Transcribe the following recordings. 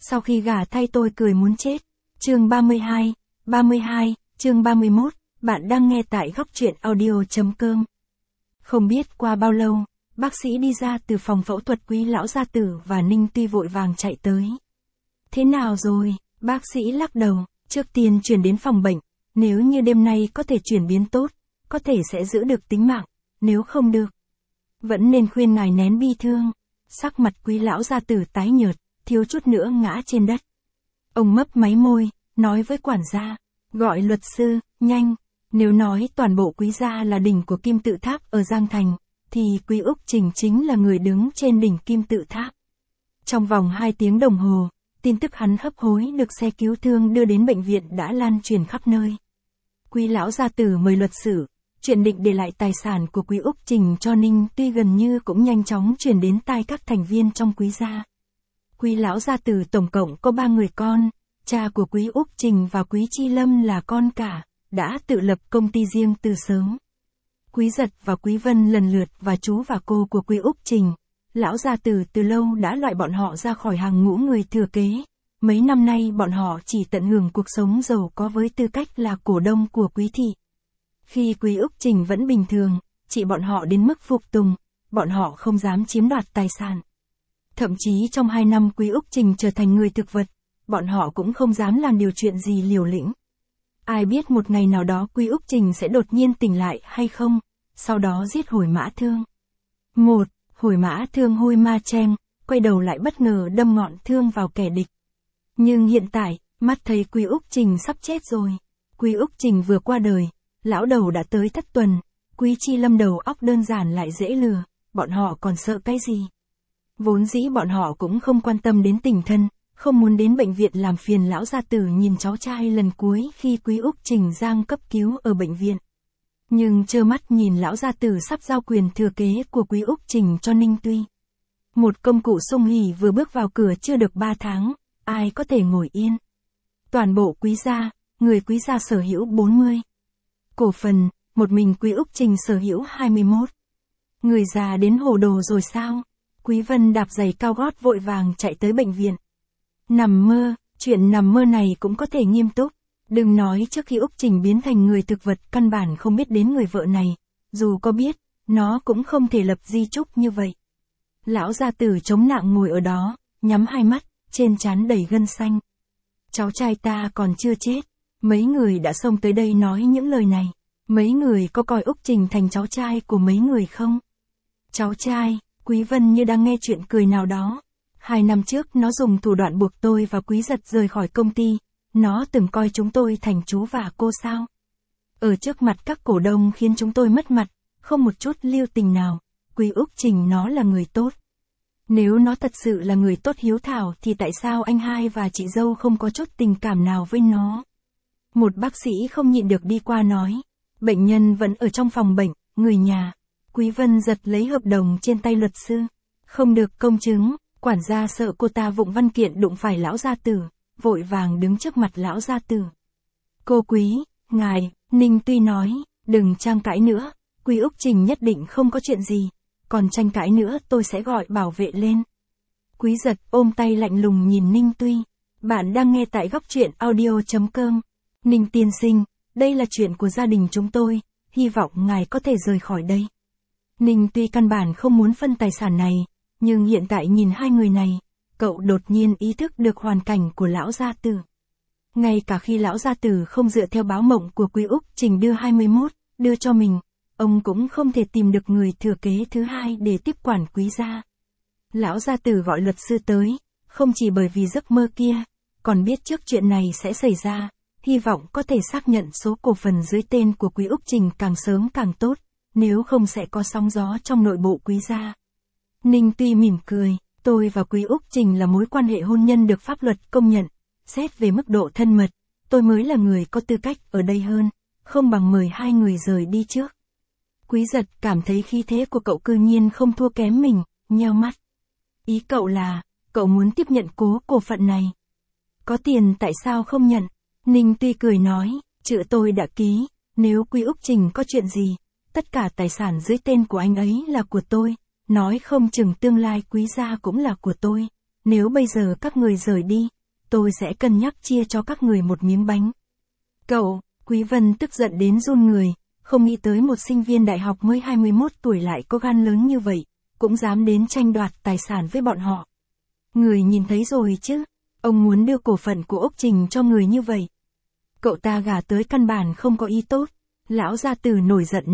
Sau khi gả thay tôi cười muốn chết. Chương 32, chương 31, bạn đang nghe tại góc truyện audio.com. Không biết qua bao lâu, bác sĩ đi ra từ phòng phẫu thuật Quý lão gia tử và Ninh Tuy vội vàng chạy tới. Thế nào rồi? Bác sĩ lắc đầu, trước tiên chuyển đến phòng bệnh, nếu như đêm nay có thể chuyển biến tốt, có thể sẽ giữ được tính mạng, nếu không được, vẫn nên khuyên ngài nén bi thương. Sắc mặt Quý lão gia tử tái nhợt, thiếu chút nữa ngã trên đất. Ông mấp máy môi, nói với quản gia, gọi luật sư, nhanh. Nếu nói toàn bộ Quý gia là đỉnh của kim tự tháp ở Giang Thành, thì Quý Úc Trình chính là người đứng trên đỉnh kim tự tháp. Trong vòng 2 tiếng đồng hồ, tin tức hắn hấp hối được xe cứu thương đưa đến bệnh viện đã lan truyền khắp nơi. Quý lão gia tử mời luật sư, chuyện định để lại tài sản của Quý Úc Trình cho Ninh Tuy gần như cũng nhanh chóng truyền đến tai các thành viên trong Quý gia. Quý lão gia tử tổng cộng có 3 người con, cha của Quý Úc Trình và Quý Chi Lâm là con cả, đã tự lập công ty riêng từ sớm. Quý Giật và Quý Vân lần lượt và chú và cô của Quý Úc Trình, lão gia tử từ lâu đã loại bọn họ ra khỏi hàng ngũ người thừa kế. Mấy năm nay bọn họ chỉ tận hưởng cuộc sống giàu có với tư cách là cổ đông của Quý thị. Khi Quý Úc Trình vẫn bình thường, chỉ bọn họ đến mức phục tùng, bọn họ không dám chiếm đoạt tài sản. Thậm chí trong 2 năm Quý Úc Trình trở thành người thực vật, bọn họ cũng không dám làm điều chuyện gì liều lĩnh. Ai biết một ngày nào đó Quý Úc Trình sẽ đột nhiên tỉnh lại hay không, sau đó giết Hồi Mã Thương. Hồi Mã Thương hôi ma chen, quay đầu lại bất ngờ đâm ngọn thương vào kẻ địch. Nhưng hiện tại, mắt thấy Quý Úc Trình sắp chết rồi. Quý Úc Trình vừa qua đời, lão đầu đã tới thất tuần, Quý Chi Lâm đầu óc đơn giản lại dễ lừa, bọn họ còn sợ cái gì? Vốn dĩ bọn họ cũng không quan tâm đến tình thân, không muốn đến bệnh viện làm phiền lão gia tử nhìn cháu trai lần cuối khi Quý Úc Trình giang cấp cứu ở bệnh viện. Nhưng trơ mắt nhìn lão gia tử sắp giao quyền thừa kế của Quý Úc Trình cho Ninh Tuy. Một công cụ sung hỉ vừa bước vào cửa chưa được 3 tháng, ai có thể ngồi yên. Toàn bộ Quý gia, người Quý gia sở hữu 40 cổ phần, một mình Quý Úc Trình sở hữu 21. Người già đến hồ đồ rồi sao? Quý Vân đạp giày cao gót vội vàng chạy tới bệnh viện. Nằm mơ, chuyện nằm mơ này cũng có thể nghiêm túc. Đừng nói trước khi Úc Trình biến thành người thực vật căn bản không biết đến người vợ này, dù có biết, nó cũng không thể lập di chúc như vậy. Lão gia tử chống nạng ngồi ở đó, nhắm hai mắt, trên trán đầy gân xanh. Cháu trai ta còn chưa chết, mấy người đã xông tới đây nói những lời này, mấy người có coi Úc Trình thành cháu trai của mấy người không? Cháu trai, Quý Vân như đang nghe chuyện cười nào đó. 2 năm trước nó dùng thủ đoạn buộc tôi và Quý Giật rời khỏi công ty. Nó từng coi chúng tôi thành chú và cô sao? Ở trước mặt các cổ đông khiến chúng tôi mất mặt, không một chút lưu tình nào. Quý Úc Trình nó là người tốt. Nếu nó thật sự là người tốt hiếu thảo thì tại sao anh hai và chị dâu không có chút tình cảm nào với nó? Một bác sĩ không nhịn được đi qua nói. Bệnh nhân vẫn ở trong phòng bệnh, người nhà. Quý Vân giật lấy hợp đồng trên tay luật sư. Không được công chứng, quản gia sợ cô ta vụng văn kiện đụng phải lão gia tử, vội vàng đứng trước mặt lão gia tử. Cô Quý, ngài, Ninh Tuy nói, đừng tranh cãi nữa, Quý Úc Trình nhất định không có chuyện gì, còn tranh cãi nữa tôi sẽ gọi bảo vệ lên. Quý Giật ôm tay lạnh lùng nhìn Ninh Tuy. Bạn đang nghe tại góc truyện audio.com. Ninh tiên sinh, đây là chuyện của gia đình chúng tôi, hy vọng ngài có thể rời khỏi đây. Ninh Tuy căn bản không muốn phân tài sản này, nhưng hiện tại nhìn hai người này, cậu đột nhiên ý thức được hoàn cảnh của lão gia tử. Ngay cả khi lão gia tử không dựa theo báo mộng của Quý Úc Trình đưa 21, đưa cho mình, ông cũng không thể tìm được người thừa kế thứ hai để tiếp quản Quý gia. Lão gia tử gọi luật sư tới, không chỉ bởi vì giấc mơ kia, còn biết trước chuyện này sẽ xảy ra, hy vọng có thể xác nhận số cổ phần dưới tên của Quý Úc Trình càng sớm càng tốt, nếu không sẽ có sóng gió trong nội bộ Quý gia. Ninh Tuy mỉm cười, tôi và Quý Úc Trình là mối quan hệ hôn nhân được pháp luật công nhận, xét về mức độ thân mật, tôi mới là người có tư cách ở đây hơn, không bằng mời hai người rời đi trước. Quý Giật cảm thấy khí thế của cậu cư nhiên không thua kém mình, nheo mắt. Ý cậu là, cậu muốn tiếp nhận cổ phận này. Có tiền tại sao không nhận? Ninh Tuy cười nói, chữ tôi đã ký, nếu Quý Úc Trình có chuyện gì, tất cả tài sản dưới tên của anh ấy là của tôi, nói không chừng tương lai Quý gia cũng là của tôi, nếu bây giờ các người rời đi, tôi sẽ cân nhắc chia cho các người một miếng bánh. Cậu, Quý Vân tức giận đến run người, không nghĩ tới một sinh viên đại học mới 21 tuổi lại có gan lớn như vậy, cũng dám đến tranh đoạt tài sản với bọn họ. Người nhìn thấy rồi chứ, ông muốn đưa cổ phần của Úc Trình cho người như vậy. Cậu ta gả tới căn bản không có ý tốt, lão gia tử nổi giận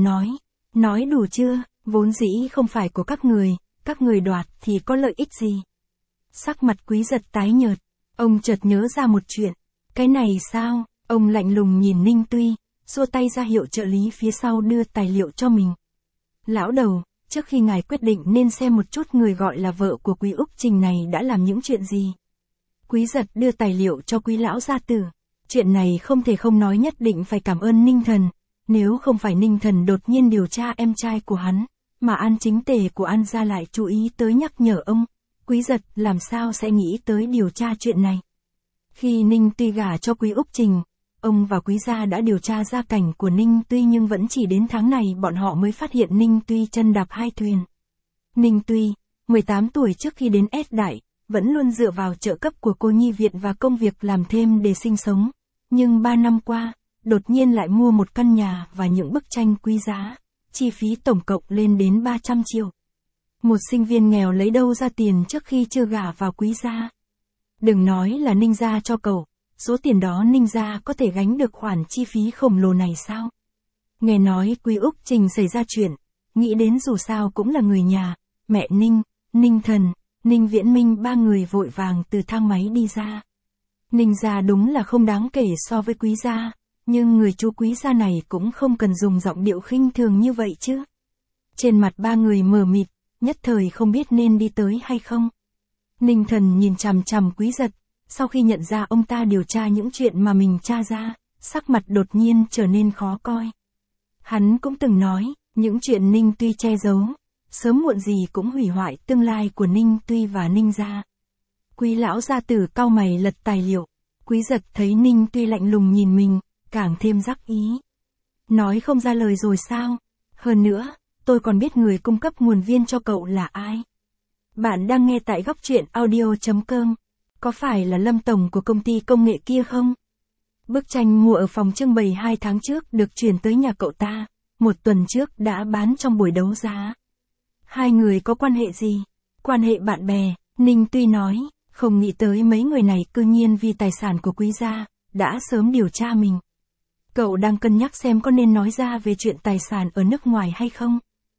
nói đủ chưa, vốn dĩ không phải của các người đoạt thì có lợi ích gì. Sắc mặt Quý Giật tái nhợt, ông chợt nhớ ra một chuyện, cái này sao, ông lạnh lùng nhìn Ninh Tuy, xua tay ra hiệu trợ lý phía sau đưa tài liệu cho mình. Lão đầu, trước khi ngài quyết định nên xem một chút người gọi là vợ của Quý Úc Trình này đã làm những chuyện gì. Quý Giật đưa tài liệu cho Quý lão gia tử, chuyện này không thể không nói, nhất định phải cảm ơn Ninh Thần, nếu không phải Ninh Thần đột nhiên điều tra em trai của hắn, mà An chính tề của An gia lại chú ý tới nhắc nhở ông, Quý Giật làm sao sẽ nghĩ tới điều tra chuyện này. Khi Ninh Tuy gả cho Quý Úc Trình, ông và Quý gia đã điều tra gia cảnh của Ninh Tuy, nhưng vẫn chỉ đến tháng này bọn họ mới phát hiện Ninh Tuy chân đạp hai thuyền. Ninh Tuy, 18 tuổi trước khi đến S Đại, vẫn luôn dựa vào trợ cấp của cô nhi viện và công việc làm thêm để sinh sống, nhưng 3 năm qua, đột nhiên lại mua một căn nhà và những bức tranh quý giá, chi phí tổng cộng lên đến 300 triệu. Một sinh viên nghèo lấy đâu ra tiền trước khi chưa gả vào Quý gia. Đừng nói là Ninh gia cho cậu, số tiền đó Ninh gia có thể gánh được khoản chi phí khổng lồ này sao? Nghe nói Quý Úc Trình xảy ra chuyện, nghĩ đến dù sao cũng là người nhà, mẹ Ninh, Ninh Thần, Ninh Viễn Minh, ba người vội vàng từ thang máy đi ra. Ninh gia đúng là không đáng kể so với Quý gia, nhưng người chú Quý gia này cũng không cần dùng giọng điệu khinh thường như vậy chứ. Trên mặt ba người mờ mịt, nhất thời không biết nên đi tới hay không. Ninh Thần nhìn chằm chằm Quý Giật, sau khi nhận ra ông ta điều tra những chuyện mà mình tra ra, sắc mặt đột nhiên trở nên khó coi. Hắn cũng từng nói, những chuyện Ninh Tuy che giấu, sớm muộn gì cũng hủy hoại tương lai của Ninh Tuy và Ninh gia. Quý lão gia tử cau mày lật tài liệu, Quý Giật thấy Ninh Tuy lạnh lùng nhìn mình, càng thêm rắc ý. Nói không ra lời rồi sao? Hơn nữa, tôi còn biết người cung cấp nguồn viên cho cậu là ai. Bạn đang nghe tại góc truyện audio.com. Có phải là Lâm tổng của công ty công nghệ kia không? Bức tranh mua ở phòng trưng bày 2 tháng trước được chuyển tới nhà cậu ta, 1 tuần trước đã bán trong buổi đấu giá. Hai người có quan hệ gì? Quan hệ bạn bè, Ninh Tuy nói, không nghĩ tới mấy người này cư nhiên vì tài sản của Quý gia, đã sớm điều tra mình. Cậu đang cân nhắc xem có nên nói ra về chuyện tài sản ở nước ngoài hay không?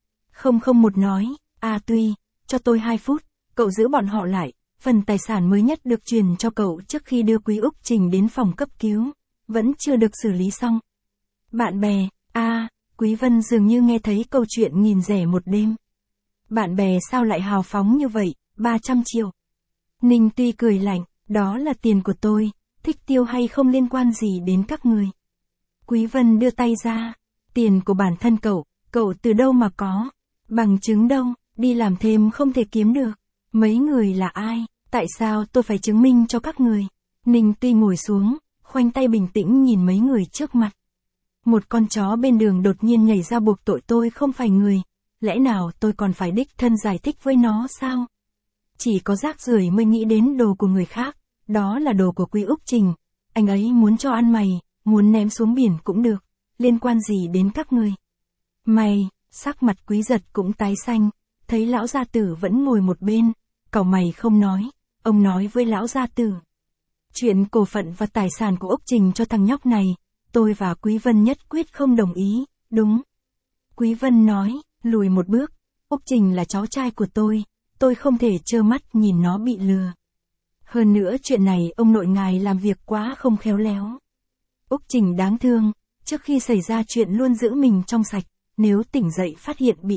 001 nói, Tuy, cho tôi 2 phút, cậu giữ bọn họ lại, phần tài sản mới nhất được truyền cho cậu trước khi đưa Quý Úc Trình đến phòng cấp cứu, vẫn chưa được xử lý xong. Bạn bè, Quý Vân dường như nghe thấy câu chuyện nghìn rẻ một đêm. Bạn bè sao lại hào phóng như vậy, 300 triệu. Ninh Tuy cười lạnh, đó là tiền của tôi, thích tiêu hay không liên quan gì đến các người. Quý Vân đưa tay ra, tiền của bản thân cậu từ đâu mà có, bằng chứng đâu, đi làm thêm không thể kiếm được. Mấy người là ai, tại sao tôi phải chứng minh cho các người? Ninh Tuy ngồi xuống, khoanh tay bình tĩnh nhìn mấy người trước mặt. Một con chó bên đường đột nhiên nhảy ra buộc tội tôi không phải người, lẽ nào tôi còn phải đích thân giải thích với nó sao? Chỉ có rác rưởi mới nghĩ đến đồ của người khác, đó là đồ của Quý Úc Trình, anh ấy muốn cho ăn mày, muốn ném xuống biển cũng được, liên quan gì đến các người? Mày, sắc mặt Quý Giật cũng tái xanh, thấy lão gia tử vẫn ngồi một bên, cau mày không nói, ông nói với lão gia tử. Chuyện cổ phận và tài sản của Úc Trình cho thằng nhóc này, tôi và Quý Vân nhất quyết không đồng ý, đúng. Quý Vân nói, lùi một bước, Úc Trình là cháu trai của tôi không thể trơ mắt nhìn nó bị lừa. Hơn nữa chuyện này ông nội ngài làm việc quá không khéo léo. Úc Trình đáng thương, trước khi xảy ra chuyện luôn giữ mình trong sạch, nếu tỉnh dậy phát hiện bị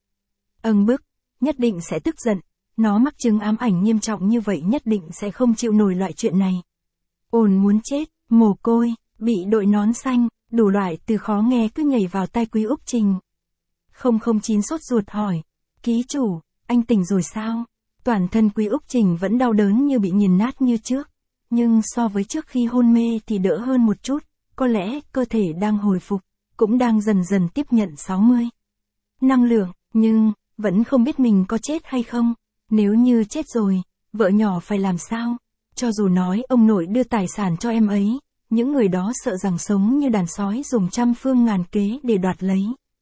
bức, nhất định sẽ tức giận, nó mắc chứng ám ảnh nghiêm trọng như vậy nhất định sẽ không chịu nổi loại chuyện này. Ồn muốn chết, mồ côi, bị đội nón xanh, đủ loại từ khó nghe cứ nhảy vào tai Quý Úc Trình. 009 sốt ruột hỏi, ký chủ, anh tỉnh rồi sao? Toàn thân Quý Úc Trình vẫn đau đớn như bị nghiền nát như trước, nhưng so với trước khi hôn mê thì đỡ hơn một chút, có lẽ cơ thể đang hồi phục, cũng đang dần dần tiếp nhận 60 năng lượng, nhưng vẫn không biết mình có chết hay không. Nếu như chết rồi, vợ nhỏ phải làm sao? Cho dù nói ông nội đưa tài sản cho em ấy, những người đó sợ rằng sống như đàn sói dùng trăm phương ngàn kế để đoạt lấy.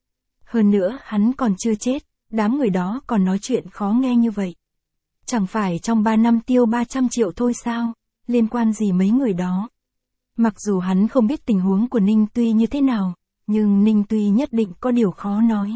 Hơn nữa hắn còn chưa chết, đám người đó còn nói chuyện khó nghe như vậy. Chẳng phải trong 3 năm tiêu 300 triệu thôi sao, liên quan gì mấy người đó. Mặc dù hắn không biết tình huống của Ninh Tuy như thế nào, nhưng Ninh Tuy nhất định có điều khó nói.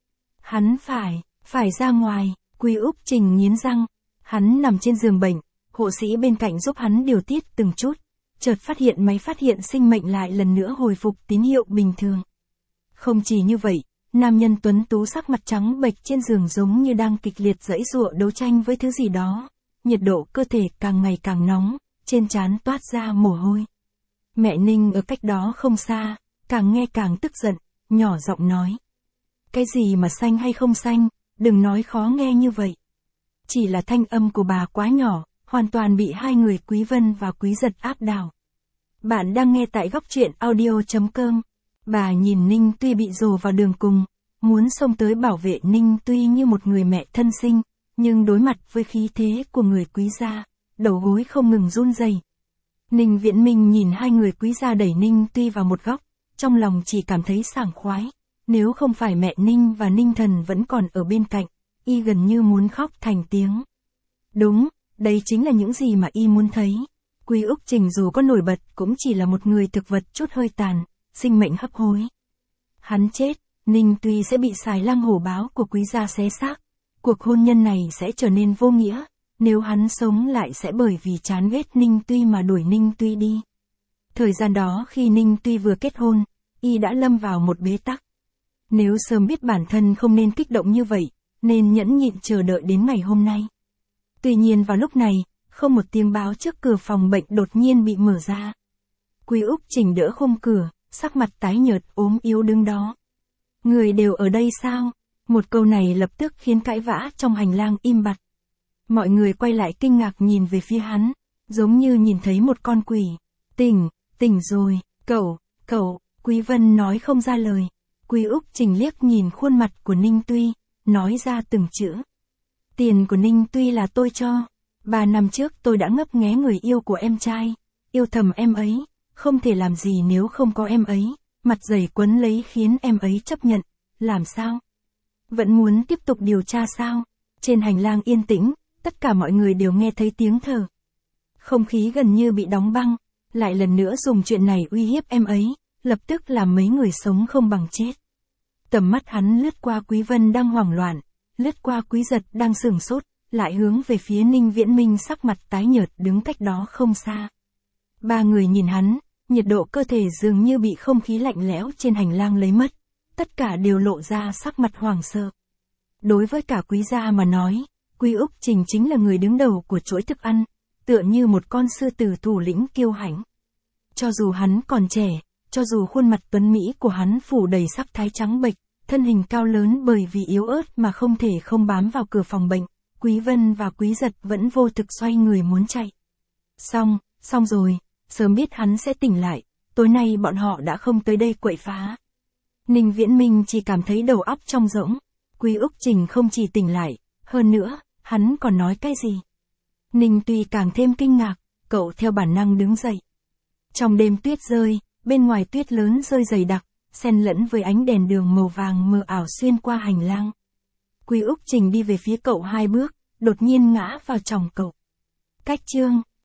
Hắn phải ra ngoài, Quý Úc Trình nghiến răng. Hắn nằm trên giường bệnh, hộ sĩ bên cạnh giúp hắn điều tiết từng chút, chợt phát hiện máy phát hiện sinh mệnh lại lần nữa hồi phục tín hiệu bình thường. Không chỉ như vậy, nam nhân tuấn tú sắc mặt trắng bệch trên giường giống như đang kịch liệt giãy giụa đấu tranh với thứ gì đó, nhiệt độ cơ thể càng ngày càng nóng, trên trán toát ra mồ hôi. Mẹ Ninh ở cách đó không xa, càng nghe càng tức giận, nhỏ giọng nói. Cái gì mà xanh hay không xanh, đừng nói khó nghe như vậy. Chỉ là thanh âm của bà quá nhỏ, hoàn toàn bị hai người Quý Vân và Quý Giật áp đảo. Bạn đang nghe tại góc truyện audio.com. Bà nhìn Ninh Tuy bị dồ vào đường cùng, muốn xông tới bảo vệ Ninh Tuy như một người mẹ thân sinh, nhưng đối mặt với khí thế của người Quý gia, đầu gối không ngừng run rẩy. Ninh Viễn Minh nhìn hai người Quý gia đẩy Ninh Tuy vào một góc, trong lòng chỉ cảm thấy sảng khoái. Nếu không phải mẹ Ninh và Ninh Thần vẫn còn ở bên cạnh, y gần như muốn khóc thành tiếng. Đúng, đây chính là những gì mà y muốn thấy. Quý Úc Trình dù có nổi bật cũng chỉ là một người thực vật chút hơi tàn, sinh mệnh hấp hối. Hắn chết, Ninh Tuy sẽ bị xài lang hổ báo của Quý gia xé xác. Cuộc hôn nhân này sẽ trở nên vô nghĩa, nếu hắn sống lại sẽ bởi vì chán ghét Ninh Tuy mà đuổi Ninh Tuy đi. Thời gian đó khi Ninh Tuy vừa kết hôn, y đã lâm vào một bế tắc. Nếu sớm biết bản thân không nên kích động như vậy, nên nhẫn nhịn chờ đợi đến ngày hôm nay. Tuy nhiên vào lúc này, không một tiếng báo trước cửa phòng bệnh đột nhiên bị mở ra. Quý Úc Trình đỡ khung cửa, sắc mặt tái nhợt ốm yếu đứng đó. Người đều ở đây sao? Một câu này lập tức khiến cãi vã trong hành lang im bặt. Mọi người quay lại kinh ngạc nhìn về phía hắn, giống như nhìn thấy một con quỷ. Tỉnh rồi, cậu, Quý Vân nói không ra lời. Quý Úc Trình liếc nhìn khuôn mặt của Ninh Tuy, nói ra từng chữ. Tiền của Ninh Tuy là tôi cho. 3 năm trước tôi đã ngấp nghé người yêu của em trai, yêu thầm em ấy, không thể làm gì nếu không có em ấy, mặt dày quấn lấy khiến em ấy chấp nhận, làm sao? Vẫn muốn tiếp tục điều tra sao? Trên hành lang yên tĩnh, tất cả mọi người đều nghe thấy tiếng thở. Không khí gần như bị đóng băng, lại lần nữa dùng chuyện này uy hiếp em ấy, lập tức làm mấy người sống không bằng chết. Tầm mắt hắn lướt qua Quý Vân đang hoảng loạn, lướt qua Quý Giật đang sửng sốt, lại hướng về phía Ninh Viễn Minh sắc mặt tái nhợt đứng cách đó không xa. Ba người nhìn hắn, nhiệt độ cơ thể dường như bị không khí lạnh lẽo trên hành lang lấy mất, tất cả đều lộ ra sắc mặt hoảng sợ. Đối với cả Quý gia mà nói, Quý Úc Trình chính là người đứng đầu của chuỗi thức ăn, tựa như một con sư tử thủ lĩnh kiêu hãnh. Cho dù hắn còn trẻ, cho dù khuôn mặt tuấn mỹ của hắn phủ đầy sắc thái trắng bệch, thân hình cao lớn bởi vì yếu ớt mà không thể không bám vào cửa phòng bệnh, Quý Vân và Quý Giật vẫn vô thực xoay người muốn chạy. Xong rồi, sớm biết hắn sẽ tỉnh lại, tối nay bọn họ đã không tới đây quậy phá. Ninh Viễn Minh chỉ cảm thấy đầu óc trống rỗng, Quý Úc Trình không chỉ tỉnh lại, hơn nữa, hắn còn nói cái gì? Ninh Tuy càng thêm kinh ngạc, cậu theo bản năng đứng dậy. Trong đêm tuyết rơi, bên ngoài tuyết lớn rơi dày đặc, xen lẫn với ánh đèn đường màu vàng mờ ảo xuyên qua hành lang. Quý Úc Trình đi về phía cậu 2 bước, đột nhiên ngã vào chồng cậu. Cách chương